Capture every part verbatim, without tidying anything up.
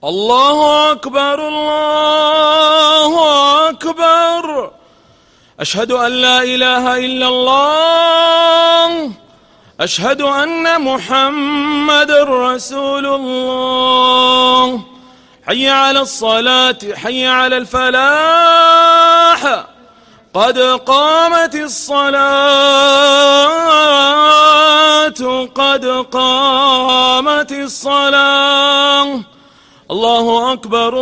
الله أكبر الله أكبر. أشهد أن لا إله إلا الله. أشهد أن محمد رسول الله. حي على الصلاة حي على الفلاح. قد قامت الصلاة قد قامت الصلاة. الله أكبر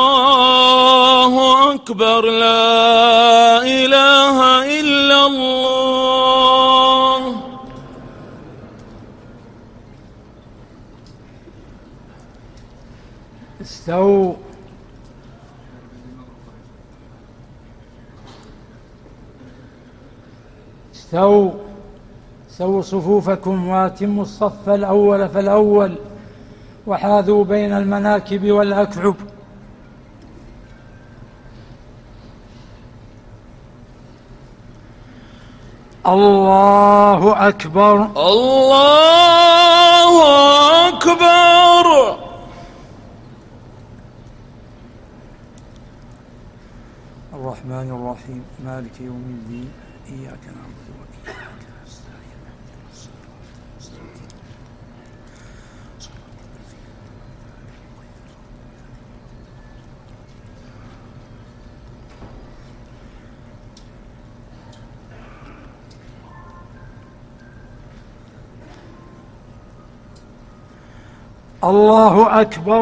الله أكبر. لا إله إلا الله. استووا استووا سووا صفوفكم واتموا الصف الأول فالأول وحاذوا بين المناكب والأكعب. الله أكبر الله أكبر. الرحمن الرحيم مالك يوم الدين إياك نعبد وإياك نستعين اهدنا الصراط المستقيم صراط الذين أنعمت عليهم. الله أكبر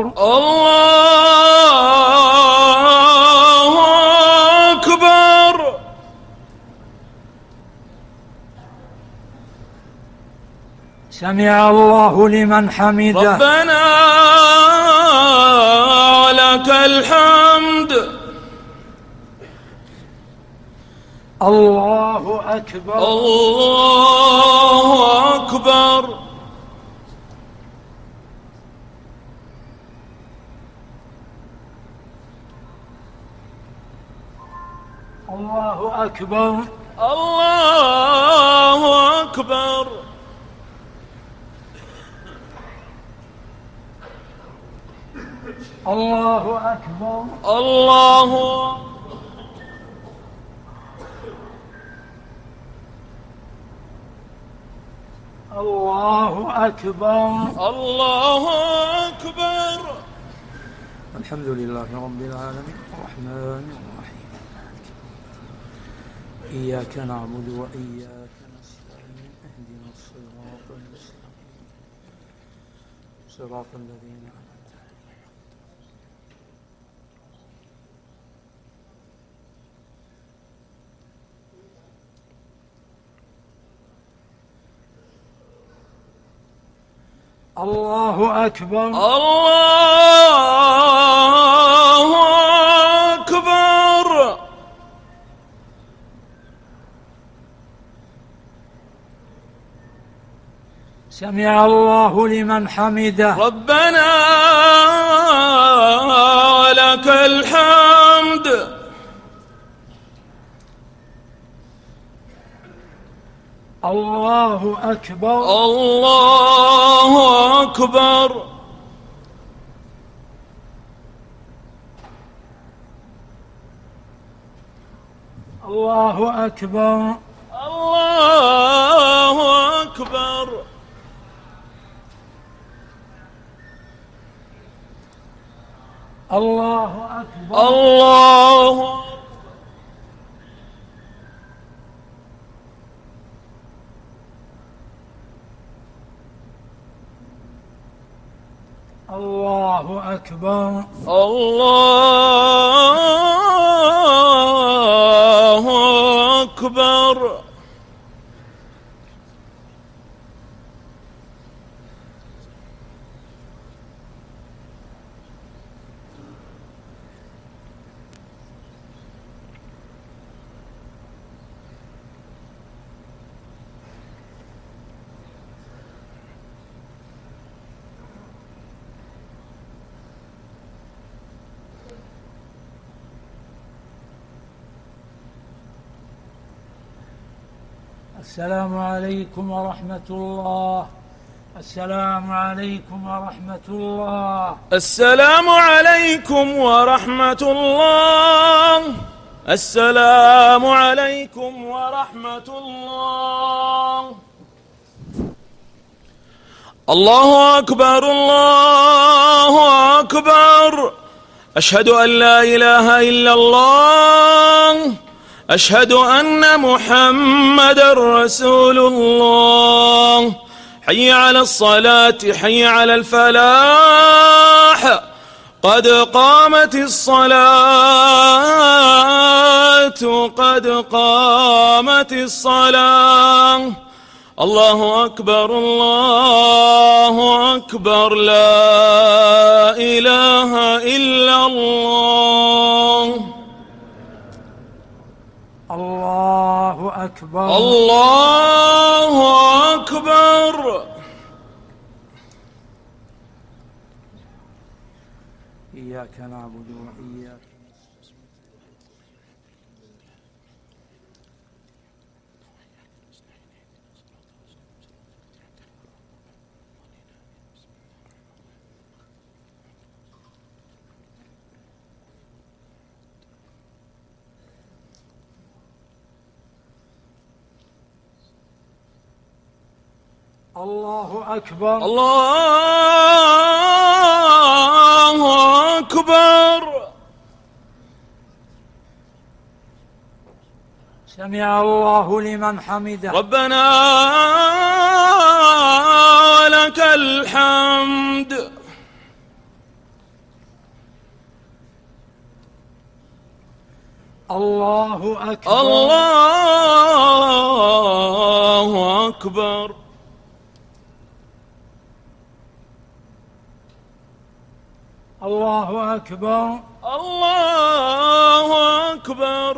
الله أكبر. سمع الله لمن حمده. ربنا لك الحمد. الله أكبر الله أكبر. الله أكبر الله أكبر. الله أكبر الله الله أكبر الله أكبر. الحمد لله رب العالمين الرحمن الرحيم إياك نعبد وإياك نستعين اهدنا الصراط المستقيم صراط الذين أنعمت عليهم. الله أكبر الله أكبر. سمع الله لمن حمده. ربنا لك الحمد. الله أكبر الله أكبر. الله أكبر الله أكبر. الله أكبر الله الله أكبر الله أكبر. السلام عليكم ورحمة الله السلام عليكم ورحمة الله. السلام عليكم ورحمة الله. السلام عليكم ورحمة الله. الله أكبر الله أكبر. أشهد أن لا إله إلا الله. أشهد أن محمدًا رسول الله. حي على الصلاة حي على الفلاح. قد قامت الصلاة قد قامت الصلاة. الله أكبر الله أكبر. لا إله إلا الله. الله أكبر الله أكبر. إياك نعبد وإياك الله أكبر الله أكبر. سمع الله لمن حمده. ربنا ولك الحمد. الله أكبر الله أكبر. الله أكبر الله أكبر.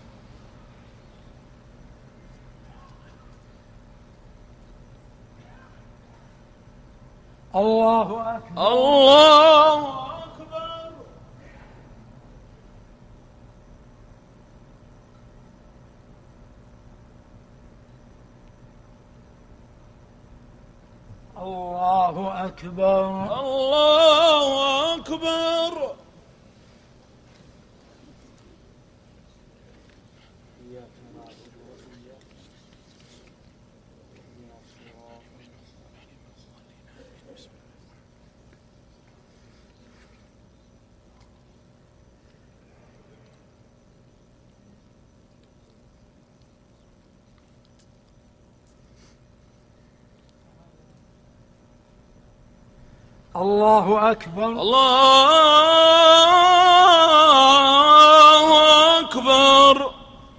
الله أكبر الله أكبر. الله أكبر الله أكبر. الله أكبر الله أكبر.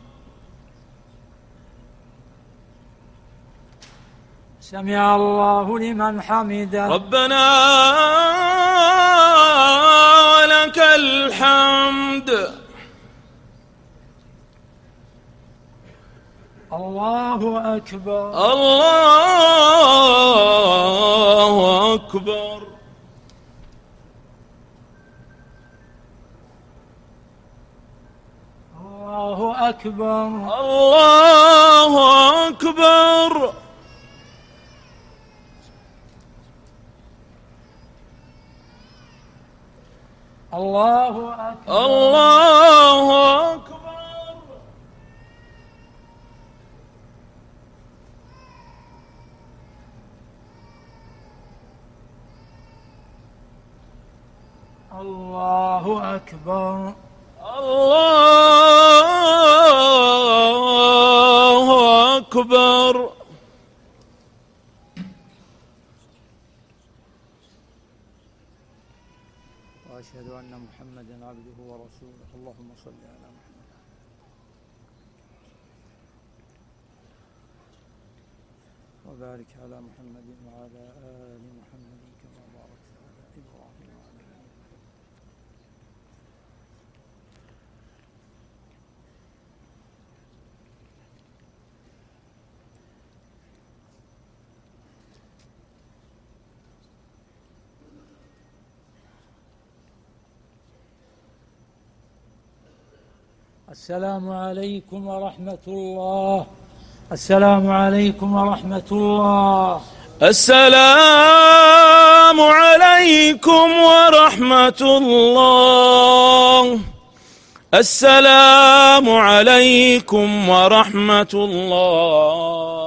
سمع الله لمن حمده. ربنا ولك الحمد. الله أكبر الله أكبر. الله أكبر الله أكبر. الله أكبر الله أكبر. الله أكبر الله أكبر. وأشهد أن محمدًا عبده ورسوله. اللهم صل على محمد وبارك على محمد وعلى آل محمد كما باركت على إبراهيم وعلى آل إبراهيم. السلام عليكم ورحمة الله. السلام عليكم ورحمة الله. السلام عليكم ورحمة الله. السلام عليكم ورحمة الله.